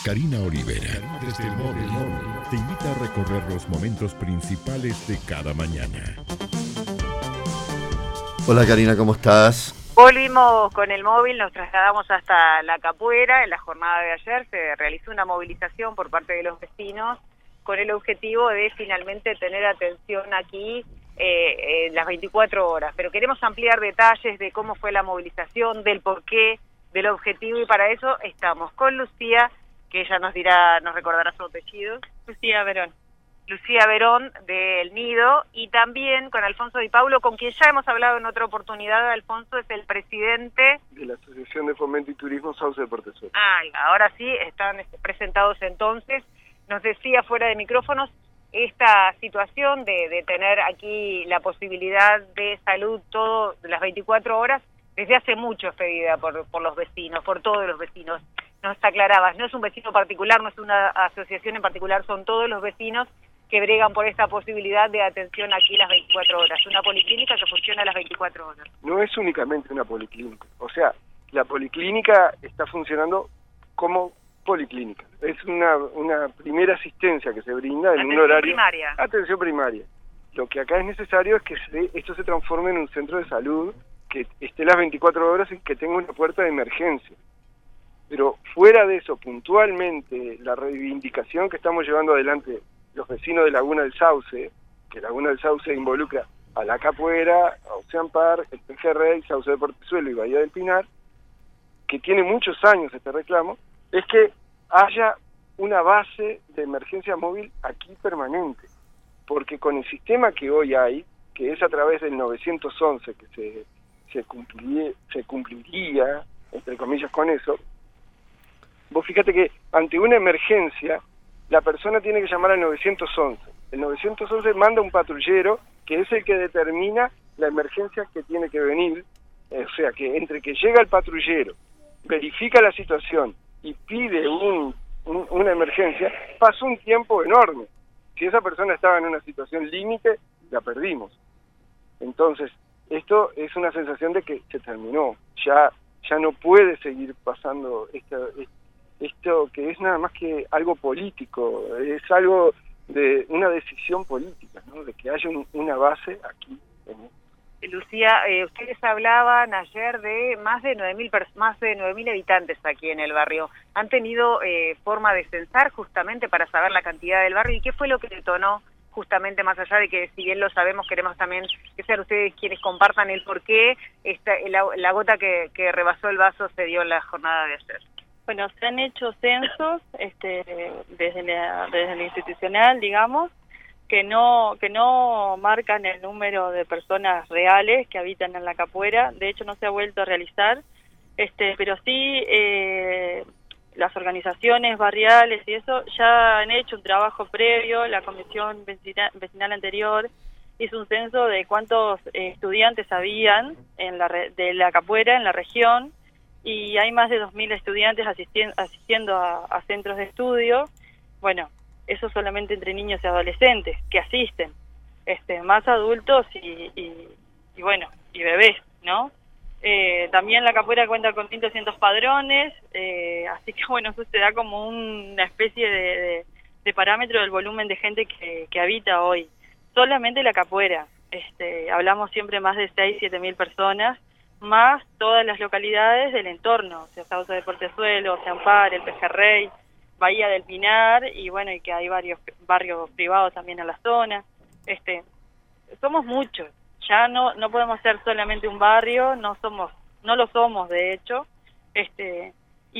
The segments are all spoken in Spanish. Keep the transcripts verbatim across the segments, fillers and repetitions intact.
Karina Olivera, desde el móvil, te invita a recorrer los momentos principales de cada mañana. Hola Karina, ¿cómo estás? Volvimos con el móvil, nos trasladamos hasta La Capuera. En la jornada de ayer se realizó una movilización por parte de los vecinos con el objetivo de finalmente tener atención aquí eh, en las veinticuatro horas. Pero queremos ampliar detalles de cómo fue la movilización, del porqué, del objetivo, y para eso estamos con Lucía, que ella nos dirá, nos recordará su apellido. Lucía Verón. Lucía Verón, del Nido, y también con Alfonso Di Paulo, con quien ya hemos hablado en otra oportunidad. Alfonso es el presidente de la Asociación de Fomento y Turismo Sauce de Portezuelo. Ah, ahora sí, están presentados entonces. Nos decía fuera de micrófonos esta situación de, de tener aquí la posibilidad de salud todo las veinticuatro horas, desde hace mucho es pedida por, por los vecinos, por todos los vecinos. Nos aclarabas, no es un vecino particular, no es una asociación en particular, son todos los vecinos que bregan por esta posibilidad de atención aquí las veinticuatro horas, una policlínica que funciona las veinticuatro horas. No es únicamente una policlínica, o sea, la policlínica está funcionando como policlínica. Es una, una primera asistencia que se brinda en atención un horario... primaria. Atención primaria. Lo que acá es necesario es que se, esto se transforme en un centro de salud que esté las veinticuatro horas y que tenga una puerta de emergencia. Pero fuera de eso, puntualmente, la reivindicación que estamos llevando adelante los vecinos de Laguna del Sauce, que Laguna del Sauce involucra a La Capuera, a Ocean Park, el Pejerrey, Sauce de Portezuelo y Bahía del Pinar, que tiene muchos años este reclamo, es que haya una base de emergencia móvil aquí permanente. Porque con el sistema que hoy hay, que es a través del novecientos once, que se, se, cumpliría, se cumpliría, entre comillas, con eso, vos fíjate que ante una emergencia, la persona tiene que llamar al novecientos once. El novecientos once manda un patrullero que es el que determina la emergencia que tiene que venir. O sea, que entre que llega el patrullero, verifica la situación y pide un, un, una emergencia, pasó un tiempo enorme. Si esa persona estaba en una situación límite, la perdimos. Entonces, esto es una sensación de que se terminó. Ya, ya no puede seguir pasando esta... esta esto que es nada más que algo político, es algo de una decisión política, ¿no? De que haya un, una base aquí. En... Lucía, eh, ustedes hablaban ayer de más de nueve mil más de nueve mil habitantes aquí en el barrio. ¿Han tenido eh, forma de censar justamente para saber la cantidad del barrio? ¿Y qué fue lo que detonó justamente, más allá de que si bien lo sabemos, queremos también que sean ustedes quienes compartan el por qué esta, la, la gota que, que rebasó el vaso se dio en la jornada de ayer? Bueno, se han hecho censos este, desde, la, desde lo institucional, digamos, que no que no marcan el número de personas reales que habitan en La Capuera. De hecho, no se ha vuelto a realizar, este, pero sí eh, las organizaciones barriales y eso ya han hecho un trabajo previo. La comisión vecinal, vecinal anterior hizo un censo de cuántos eh, estudiantes habían en la de La Capuera en la región, y hay más de dos mil estudiantes asistiendo, asistiendo a, a centros de estudio. Bueno, eso solamente entre niños y adolescentes que asisten, este, más adultos y, y, y bueno, y bebés, ¿no? Eh, también La Capuera cuenta con mil doscientos padrones, eh, así que bueno, eso se da como una especie de, de, de parámetro del volumen de gente que, que habita hoy. Solamente La Capuera, este, hablamos siempre más de seis, siete mil personas, más todas las localidades del entorno, o sea, Sauce de Portezuelo, Ocean Park, el Pejerrey, Bahía del Pinar, y bueno, y que hay varios barrios privados también en la zona. Este, somos muchos, ya no no podemos ser solamente un barrio, no somos, no lo somos de hecho. Este,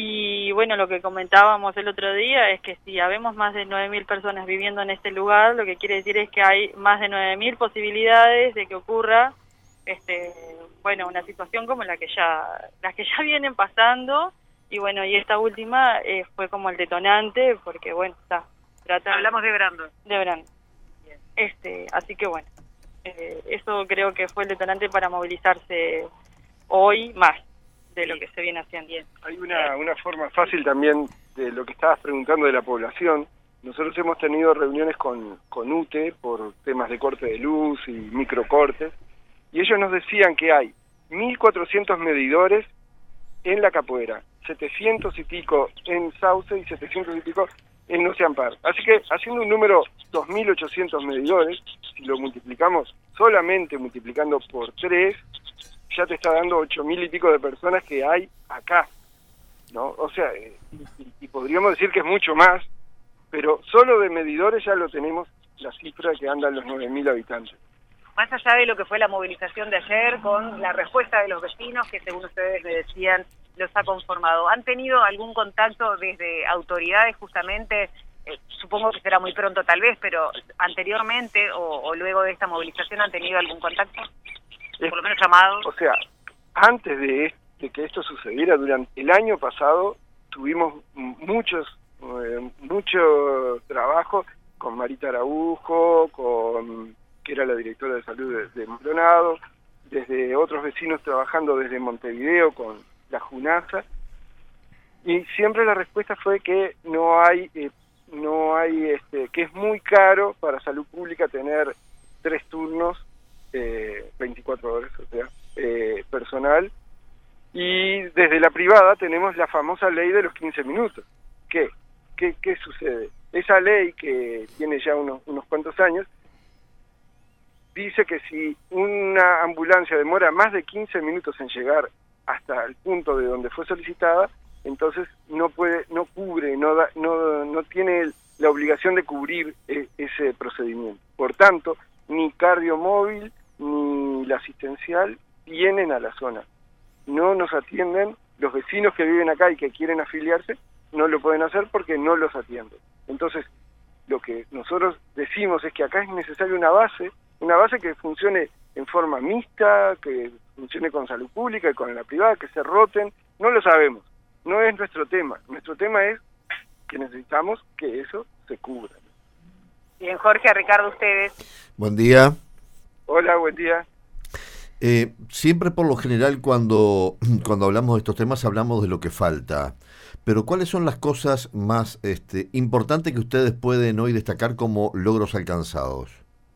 y bueno, lo que comentábamos el otro día es que si habemos más de nueve mil personas viviendo en este lugar, lo que quiere decir es que hay más de nueve mil posibilidades de que ocurra este bueno, una situación como la que ya las que ya vienen pasando. Y bueno, y esta última eh, fue como el detonante, porque bueno, está trata hablamos de Brando de Brando Bien. este así que bueno, eh, eso creo que fue el detonante para movilizarse hoy más de lo que se viene haciendo. Bien. Hay una una forma fácil también de lo que estabas preguntando de la población. Nosotros hemos tenido reuniones con con U T E por temas de corte de luz y microcortes, y ellos nos decían que hay mil cuatrocientos medidores en La Capuera setecientos y pico en Sauce y setecientos y pico en Ocean Park. Así que haciendo un número dos mil ochocientos medidores, si lo multiplicamos solamente multiplicando por tres, ya te está dando ocho mil y pico de personas que hay acá, ¿no? O sea, y, y podríamos decir que es mucho más, pero solo de medidores ya lo tenemos, la cifra que andan los nueve mil habitantes. Más allá de lo que fue la movilización de ayer, con la respuesta de los vecinos, que según ustedes me decían, los ha conformado, ¿han tenido algún contacto desde autoridades justamente? Eh, supongo que será muy pronto tal vez, pero anteriormente o, o luego de esta movilización, ¿han tenido algún contacto? Es, por lo menos llamados. O sea, antes de, de que esto sucediera, durante el año pasado, tuvimos muchos, eh, mucho trabajo con Marita Araujo, con que era la directora de salud de, de Maldonado, desde otros vecinos trabajando desde Montevideo con la JUNASA, y siempre la respuesta fue que no hay, eh, no hay, este, que es muy caro para salud pública tener tres turnos, eh, veinticuatro horas, o sea, eh, personal, y desde la privada tenemos la famosa ley de los quince minutos. ¿Qué? ¿Qué, qué sucede? Esa ley, que tiene ya unos, unos cuantos años, dice que si una ambulancia demora más de quince minutos en llegar hasta el punto de donde fue solicitada, entonces no puede, no cubre, no da, no, no tiene la obligación de cubrir e, ese procedimiento. Por tanto, ni cardiomóvil ni la asistencial vienen a la zona. No nos atienden, los vecinos que viven acá y que quieren afiliarse no lo pueden hacer porque no los atienden. Entonces, lo que nosotros decimos es que acá es necesaria una base, una base que funcione en forma mixta, que funcione con salud pública y con la privada, que se roten. No lo sabemos, no es nuestro tema. Nuestro tema es que necesitamos que eso se cubra. Bien, Jorge, Ricardo, ustedes. Buen día. Hola, buen día. Eh, siempre por lo general cuando, cuando hablamos de estos temas hablamos de lo que falta, pero ¿cuáles son las cosas más este, importantes que ustedes pueden hoy destacar como logros alcanzados?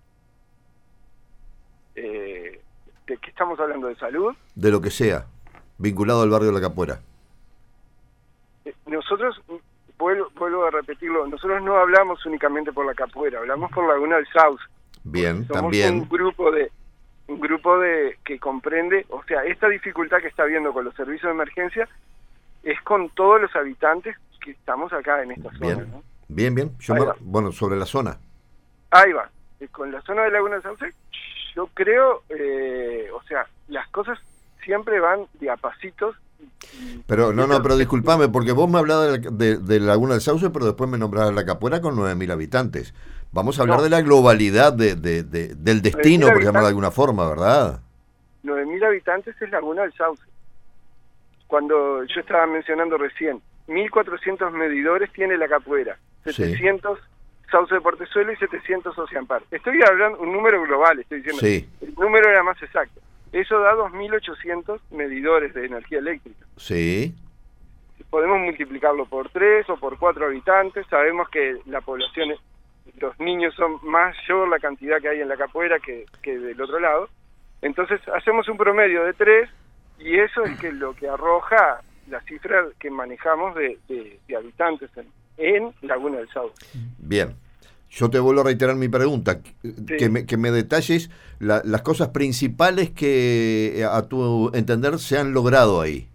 Eh, ¿De qué estamos hablando? ¿De salud? De lo que sea, vinculado al barrio de La Capuera. Eh, nosotros, vuelvo, vuelvo a repetirlo, nosotros no hablamos únicamente por La Capuera, hablamos por Laguna del Sauce. Bien, Somos también. un grupo de un grupo de que comprende, o sea, esta dificultad que está habiendo con los servicios de emergencia es con todos los habitantes que estamos acá en esta zona. Bien, ¿no? bien, bien. Yo me, bueno, sobre la zona. Ahí va. Eh, con la zona de Laguna del Sauce, yo creo, eh, o sea, las cosas siempre van de a pasitos. Y, pero no, y no, pero disculpame, porque vos me hablabas de, de, de Laguna del Sauce, pero después me nombrabas La Capuera con nueve mil habitantes. Vamos a hablar no. de la globalidad de, de, de, del destino, por llamarlo de alguna forma, ¿verdad? nueve mil habitantes es Laguna del Sauce. Cuando yo estaba mencionando recién, mil cuatrocientos medidores tiene La Capuera, setecientos sí. Sauce de Portezuelo y setecientos Ocean Park. Estoy hablando un número global, estoy diciendo. Sí. El número era más exacto. Eso da dos mil ochocientos medidores de energía eléctrica. Sí. Podemos multiplicarlo por tres o por cuatro habitantes. Sabemos que la población, los niños son mayor la cantidad que hay en La Capuera que, que del otro lado. Entonces hacemos un promedio de tres y eso es que lo que arroja la cifra que manejamos de, de, de habitantes en, en Laguna del Sauce. Bien. Yo te vuelvo a reiterar mi pregunta, sí. que, me, que me detalles la, las cosas principales que a tu entender se han logrado ahí.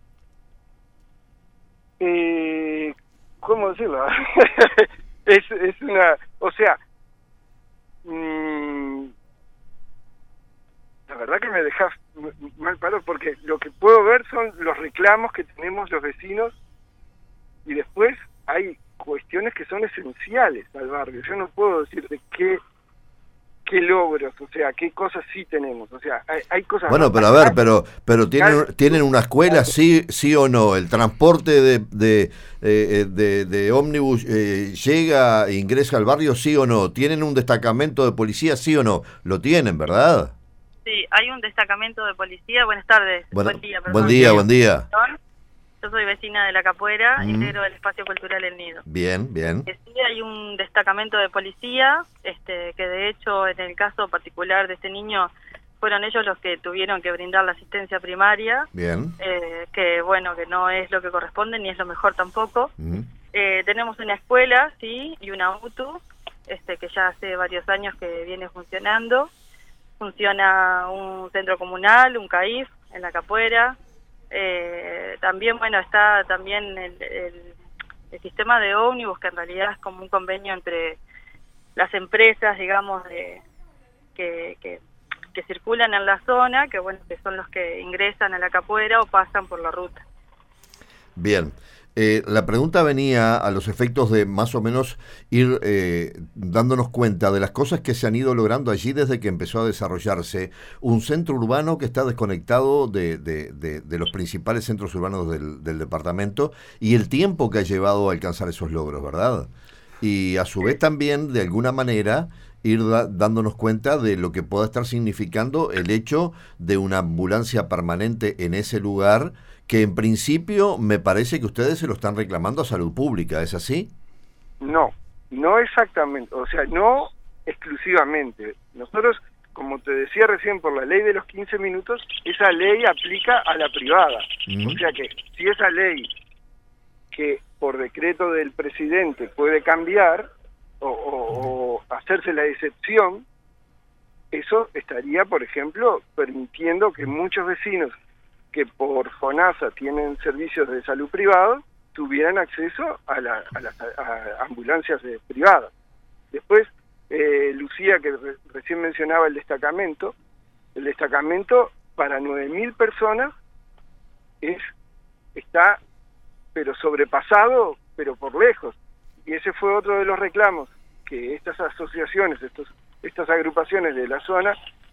Eh, ¿Cómo decirlo? es, es una, o sea, mmm, la verdad que me dejas mal parado porque lo que puedo ver son los reclamos que tenemos los vecinos y después hay cuestiones que son esenciales al barrio. Yo no puedo decir de qué qué logros, o sea, qué cosas sí tenemos, o sea, hay, hay cosas... Bueno, pero a ver, pero pero tienen tienen una escuela, sí sí o no, el transporte de de eh, de, de ómnibus eh, llega, ingresa al barrio, sí o no, tienen un destacamento de policía, sí o no, lo tienen, ¿verdad? Sí, hay un destacamento de policía. Buenas tardes. Bueno, buen día, perdón. Buen día, buen día. Yo soy vecina de La Capuera, Mm. integro del Espacio Cultural El Nido. Bien, bien. Que sí, hay un destacamento de policía, este, que de hecho en el caso particular de este niño fueron ellos los que tuvieron que brindar la asistencia primaria. Bien. Eh, que bueno, que no es lo que corresponde ni es lo mejor tampoco. Uh-huh. Eh, tenemos una escuela, sí, y una U T U, este, que ya hace varios años que viene funcionando. Funciona un centro comunal, un C A I F en la Capuera. Eh, también, bueno, está también el, el, el sistema de ómnibus, que en realidad es como un convenio entre las empresas, digamos, de que, que, que circulan en la zona, que bueno, que son los que ingresan a la Capuera o pasan por la ruta. Bien. Eh, la pregunta venía a los efectos de más o menos ir eh, dándonos cuenta de las cosas que se han ido logrando allí desde que empezó a desarrollarse un centro urbano que está desconectado de, de, de, de los principales centros urbanos del, del departamento, y el tiempo que ha llevado a alcanzar esos logros, ¿verdad? Y a su vez también, de alguna manera, ir da, dándonos cuenta de lo que pueda estar significando el hecho de una ambulancia permanente en ese lugar, que en principio me parece que ustedes se lo están reclamando a Salud Pública, ¿es así? No, no exactamente, o sea, no exclusivamente. Nosotros, como te decía recién, por la ley de los quince minutos, esa ley aplica a la privada. Uh-huh. O sea que si esa ley, que por decreto del presidente puede cambiar o, o, o hacerse la excepción, eso estaría, por ejemplo, permitiendo que muchos vecinos que por FONASA tienen servicios de salud privados tuvieran acceso a, la, a las a ambulancias de, privadas. Después, eh, Lucía, que re, recién mencionaba el destacamento, el destacamento para nueve mil personas es está, pero sobrepasado, pero por lejos. Y ese fue otro de los reclamos que estas asociaciones, estos estas agrupaciones de la zona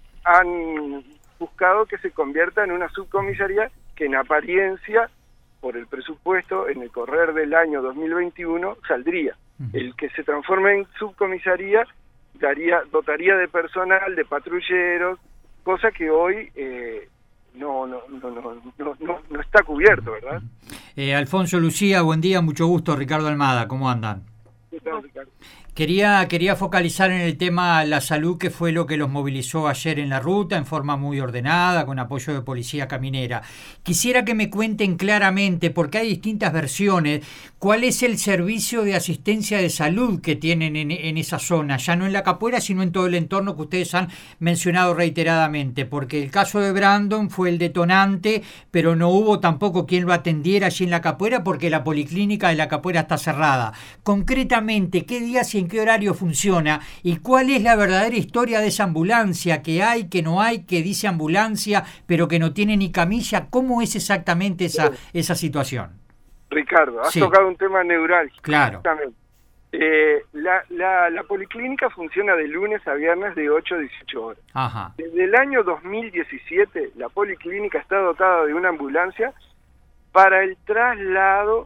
han buscado que se convierta en una subcomisaría que en apariencia, por el presupuesto, en el correr del año dos mil veintiuno saldría. Uh-huh. El que se transforme en subcomisaría daría, dotaría de personal, de patrulleros, cosa que hoy eh, no, no, no, no, no, no, no está cubierto, ¿verdad? Eh, Alfonso, Lucía, buen día, mucho gusto. Ricardo Almada, ¿cómo andan? ¿Qué tal, Ricardo? Quería, quería focalizar en el tema la salud, que fue lo que los movilizó ayer en la ruta, en forma muy ordenada, con apoyo de Policía Caminera. Quisiera que me cuenten claramente, porque hay distintas versiones, cuál es el servicio de asistencia de salud que tienen en, en esa zona, ya no en la Capuera, sino en todo el entorno que ustedes han mencionado reiteradamente, porque el caso de Brandon fue el detonante, pero no hubo tampoco quien lo atendiera allí en la Capuera, porque la policlínica de la Capuera está cerrada. Concretamente, ¿qué días y en qué horario funciona y cuál es la verdadera historia de esa ambulancia? ¿Que hay, que no hay, que dice ambulancia pero que no tiene ni camilla? ¿Cómo es exactamente esa, esa situación? Ricardo, has sí. tocado un tema neurálgico. Claro. Eh, la, la, la policlínica funciona de lunes a viernes de ocho a dieciocho horas. Ajá. Desde el año dos mil diecisiete la policlínica está dotada de una ambulancia para el traslado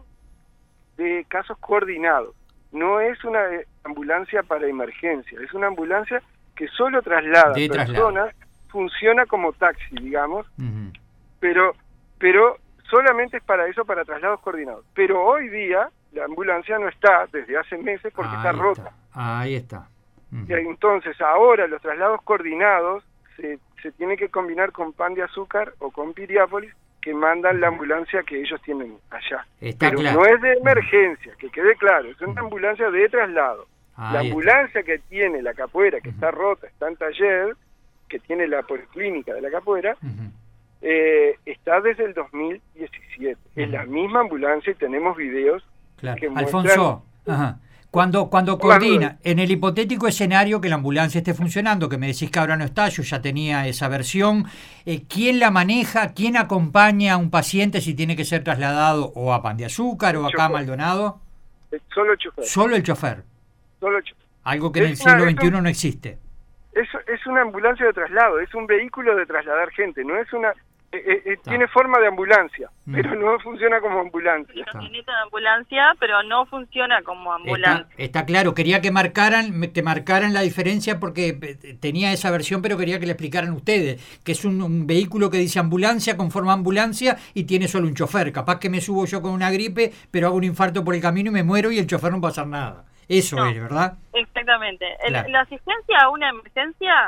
de casos coordinados. No es una ambulancia para emergencia, es una ambulancia que solo traslada de personas, traslado. Funciona como taxi, digamos, uh-huh. pero pero solamente es para eso, para traslados coordinados. Pero hoy día la ambulancia no está desde hace meses porque Ahí está rota. Está. Ahí está. Uh-huh. Y entonces ahora los traslados coordinados se, se tiene que combinar con Pan de Azúcar o con Piriápolis, que mandan la ambulancia que ellos tienen allá. Está Pero claro. no es de emergencia, que quede claro, es una ambulancia de traslado. Ahí la ambulancia está. que tiene la Capuera, que uh-huh. está rota, está en taller, que tiene la policlínica de la Capuera, uh-huh. eh, está desde el dos mil diecisiete. Uh-huh. Es la misma ambulancia y tenemos videos claro. que Alfonso, muestran... ajá. Cuando, cuando coordina, en el hipotético escenario que la ambulancia esté funcionando, que me decís que ahora no está, yo ya tenía esa versión, eh, ¿quién la maneja? ¿Quién acompaña a un paciente si tiene que ser trasladado o a Pan de Azúcar o acá a Maldonado? Solo el chofer. Solo el chofer. Solo el chofer. Algo que en es el siglo una, veintiuno es un, no existe. Es, es una ambulancia de traslado, es un vehículo de trasladar gente, no es una... Eh, eh, Ah. tiene forma de ambulancia, mm. pero no funciona como ambulancia. Tiene camioneta de ambulancia, pero no funciona como ambulancia. Está, está claro, quería que marcaran, que marcaran la diferencia porque tenía esa versión, pero quería que le explicaran ustedes, que es un, un vehículo que dice ambulancia, con forma ambulancia y tiene solo un chofer. Capaz que me subo yo con una gripe, pero hago un infarto por el camino y me muero y el chofer no va a hacer nada. Eso no, es, ¿verdad? Exactamente. El, claro. La asistencia a una emergencia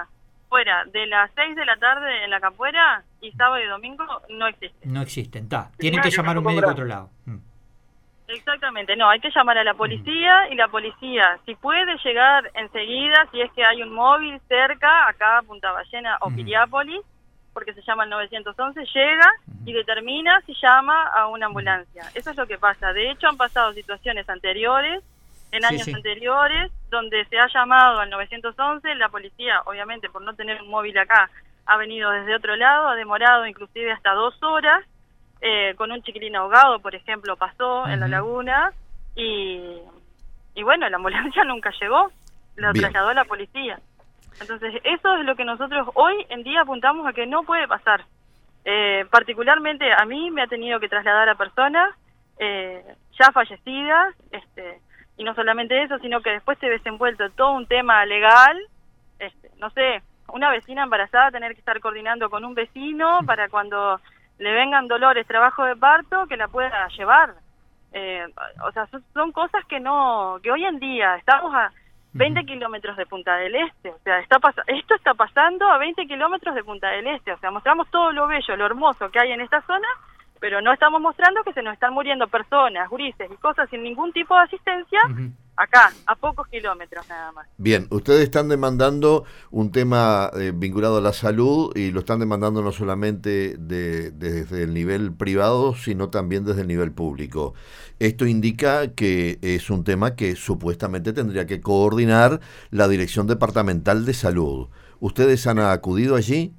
fuera de las seis de la tarde en la capuera y sábado y domingo no existe. No existen, está. Tienen que llamar a un médico a otro lado. Mm. Exactamente, no, hay que llamar a la policía y la policía, si puede llegar enseguida, si es que hay un móvil cerca, acá Punta Ballena o Piriápolis, porque se llama el nueve once, llega y determina si llama a una ambulancia. Eso es lo que pasa. De hecho, han pasado situaciones anteriores, en años sí, sí. anteriores, donde se ha llamado al nueve once, la policía, obviamente por no tener un móvil acá, ha venido desde otro lado, ha demorado inclusive hasta dos horas, Eh, con un chiquilín ahogado, por ejemplo, pasó uh-huh. en la laguna y, y bueno, la ambulancia nunca llegó, lo Bien. trasladó a la policía. Entonces, eso es lo que nosotros hoy en día apuntamos a que no puede pasar. Eh, particularmente a mí me ha tenido que trasladar a personas eh, ya fallecidas, este, y no solamente eso, sino que después se desenvuelto todo un tema legal, este, no sé, una vecina embarazada tener que estar coordinando con un vecino para cuando le vengan dolores, trabajo de parto, que la pueda llevar. Eh, o sea, son, son cosas que no, que hoy en día estamos a veinte kilómetros de Punta del Este, o sea, está pas- esto está pasando a veinte kilómetros de Punta del Este, o sea, mostramos todo lo bello, lo hermoso que hay en esta zona, pero no estamos mostrando que se nos están muriendo personas, gurises y cosas sin ningún tipo de asistencia, uh-huh. acá, a pocos kilómetros nada más. Bien, ustedes están demandando un tema eh, vinculado a la salud y lo están demandando no solamente de, de, desde el nivel privado, sino también desde el nivel público. Esto indica que es un tema que supuestamente tendría que coordinar la Dirección Departamental de Salud. ¿Ustedes han acudido allí?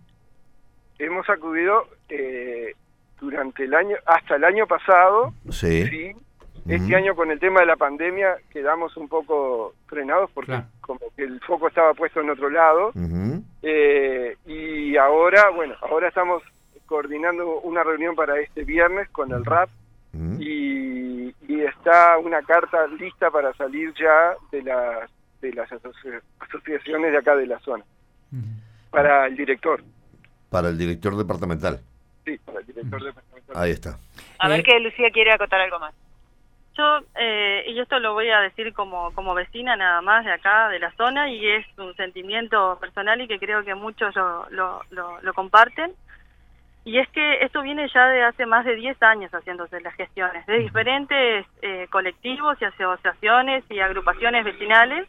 Hemos acudido eh, durante el año, hasta el año pasado, sí. sí. Este uh-huh. año con el tema de la pandemia quedamos un poco frenados porque claro. como que el foco estaba puesto en otro lado. Uh-huh. Eh, y ahora, bueno, ahora estamos coordinando una reunión para este viernes con el R A P uh-huh. y, y está una carta lista para salir ya de las, de las asoci- asociaciones de acá de la zona. Uh-huh. Para el director. Para el director departamental. Sí, para el director uh-huh. departamental. Ahí está. A ver que Lucía quiere acotar algo más. Yo, eh, y esto lo voy a decir como, como vecina nada más de acá, de la zona, y es un sentimiento personal y que creo que muchos lo, lo, lo, lo comparten, y es que esto viene ya de hace más de diez años haciéndose las gestiones, de diferentes eh, colectivos y asociaciones y agrupaciones vecinales,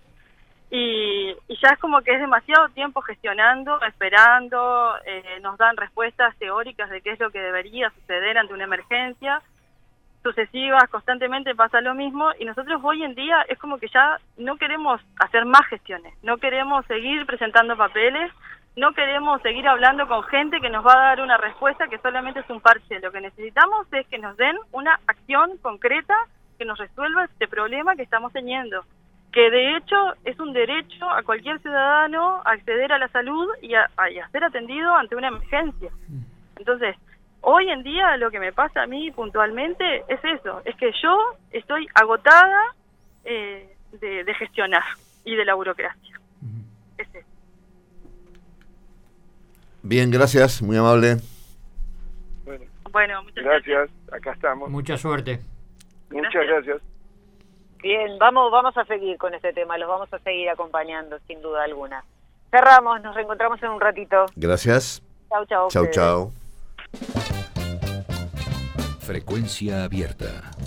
y, y ya es como que es demasiado tiempo gestionando, esperando, eh, nos dan respuestas teóricas de qué es lo que debería suceder ante una emergencia, sucesivas, constantemente pasa lo mismo, y nosotros hoy en día es como que ya no queremos hacer más gestiones, no queremos seguir presentando papeles, no queremos seguir hablando con gente que nos va a dar una respuesta que solamente es un parche. Lo que necesitamos es que nos den una acción concreta que nos resuelva este problema que estamos teniendo, que de hecho es un derecho a cualquier ciudadano a acceder a la salud y a, a, y a ser atendido ante una emergencia. Entonces, hoy en día lo que me pasa a mí puntualmente es eso, es que yo estoy agotada eh, de, de gestionar y de la burocracia. Uh-huh. Es eso. Bien, gracias, muy amable. Bueno, bueno muchas gracias. gracias, acá estamos. Mucha suerte. Muchas gracias. gracias. Bien, vamos, vamos a seguir con este tema, los vamos a seguir acompañando sin duda alguna. Cerramos, nos reencontramos en un ratito. Gracias. Chau, chau. Chau, chau. Frecuencia abierta.